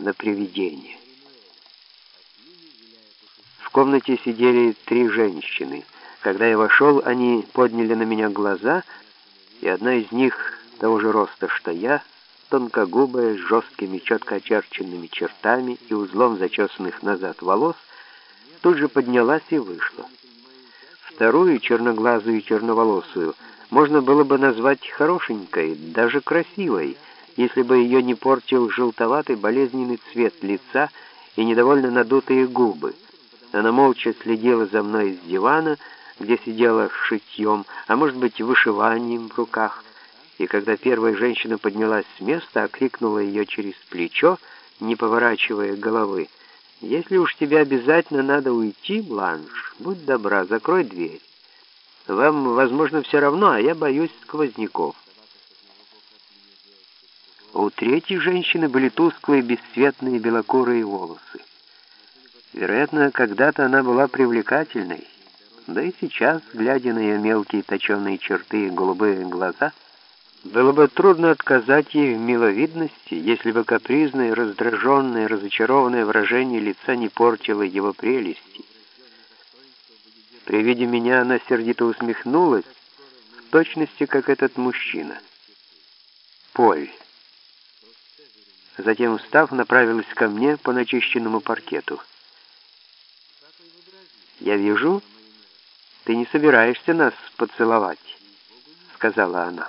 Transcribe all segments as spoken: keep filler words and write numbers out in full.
на привидение. В комнате сидели три женщины. Когда я вошел, они подняли на меня глаза, и одна из них того же роста, что я, тонкогубая, с жесткими, четко очерченными чертами и узлом зачесанных назад волос, тут же поднялась и вышла. Вторую, черноглазую и черноволосую, можно было бы назвать хорошенькой, даже красивой, если бы ее не портил желтоватый болезненный цвет лица и недовольно надутые губы. Она молча следила за мной с дивана, где сидела с шитьем, а может быть, вышиванием в руках, и когда первая женщина поднялась с места, окликнула ее через плечо, не поворачивая головы: «Если уж тебе обязательно надо уйти, Бланш, будь добра, закрой дверь. Вам, возможно, все равно, а я боюсь сквозняков». У третьей женщины были тусклые, бесцветные, белокурые волосы. Вероятно, когда-то она была привлекательной, да и сейчас, глядя на ее мелкие точеные черты и голубые глаза, было бы трудно отказать ей в миловидности, если бы капризное, раздраженное, разочарованное выражение лица не портило его прелести. При виде меня она сердито усмехнулась, в точности, как этот мужчина. Поль. Затем, встав, направилась ко мне по начищенному паркету. «Я вижу, ты не собираешься нас поцеловать», — сказала она.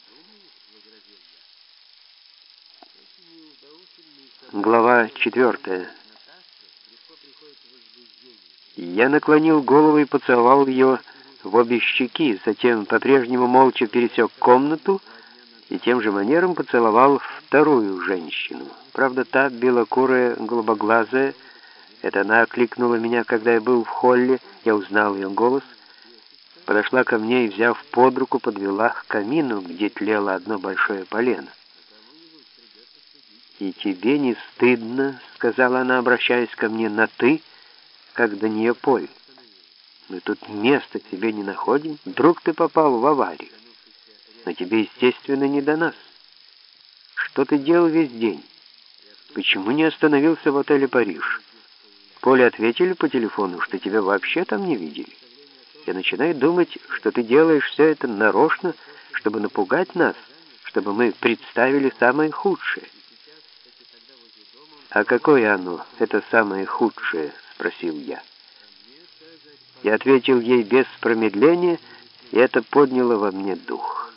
Глава четвертая. Я наклонил голову и поцеловал ее в обе щеки, затем по-прежнему молча пересек комнату и тем же манером поцеловал вторую женщину. Правда, та, белокурая, голубоглазая, это она окликнула меня, когда я был в холле, я узнал ее голос, подошла ко мне и, взяв под руку, подвела к камину, где тлело одно большое полено. «И тебе не стыдно, — сказала она, обращаясь ко мне на «ты», как до нее Поль. Мы тут места себе не находим. Вдруг ты попал в аварию. Но тебе, естественно, не до нас. Что ты делал весь день? Почему не остановился в отеле «Париж»? Поле ответили по телефону, что тебя вообще там не видели. Я начинаю думать, что ты делаешь все это нарочно, чтобы напугать нас, чтобы мы представили самое худшее». «А какое оно, это самое худшее?» — спросил я. Я ответил ей без промедления, и это подняло во мне дух.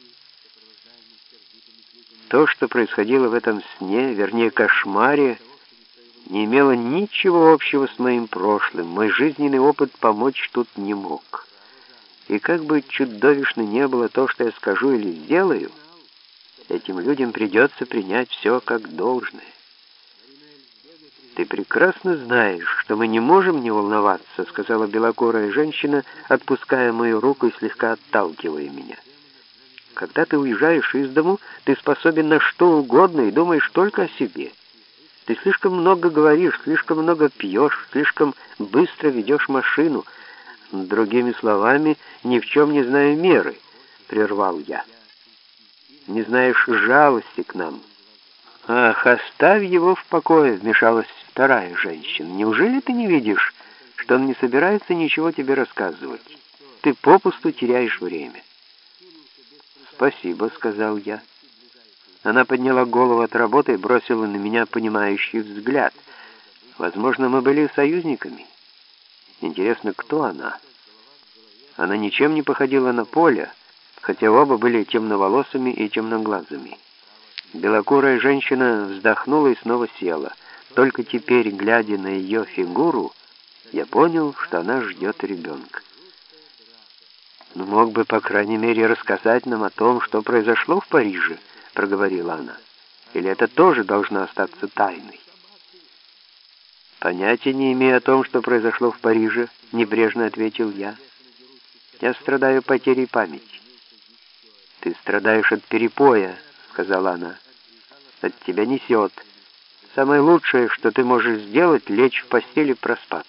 То, что происходило в этом сне, вернее кошмаре, не имело ничего общего с моим прошлым. Мой жизненный опыт помочь тут не мог. И как бы чудовищно не было то, что я скажу или сделаю, этим людям придется принять все как должное. «Ты прекрасно знаешь, что мы не можем не волноваться», — сказала белокурая женщина, отпуская мою руку и слегка отталкивая меня. «Когда ты уезжаешь из дому, ты способен на что угодно и думаешь только о себе. Ты слишком много говоришь, слишком много пьешь, слишком быстро ведешь машину. Другими словами, ни в чем не знаю меры», — прервал я. «Не знаешь жалости к нам». «Ах, оставь его в покое», — вмешалась вторая женщина. «Неужели ты не видишь, что он не собирается ничего тебе рассказывать? Ты попусту теряешь время». «Спасибо», — сказал я. Она подняла голову от работы и бросила на меня понимающий взгляд. Возможно, мы были союзниками. Интересно, кто она? Она ничем не походила на Поля, хотя оба были темноволосыми и темноглазыми. Белокурая женщина вздохнула и снова села. Только теперь, глядя на ее фигуру, я понял, что она ждет ребенка. «Ну, мог бы, по крайней мере, рассказать нам о том, что произошло в Париже», — проговорила она. «Или это тоже должно остаться тайной?» «Понятия не имею о том, что произошло в Париже», — небрежно ответил я. «Я страдаю потерей памяти». «Ты страдаешь от перепоя», — сказала она. «От тебя несет. Самое лучшее, что ты можешь сделать, лечь в постели и проспаться.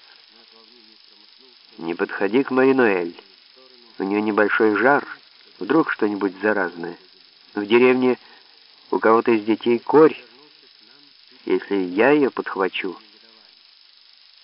Не подходи к Маринуэль. У нее небольшой жар, вдруг что-нибудь заразное. В деревне у кого-то из детей корь. Если я ее подхвачу,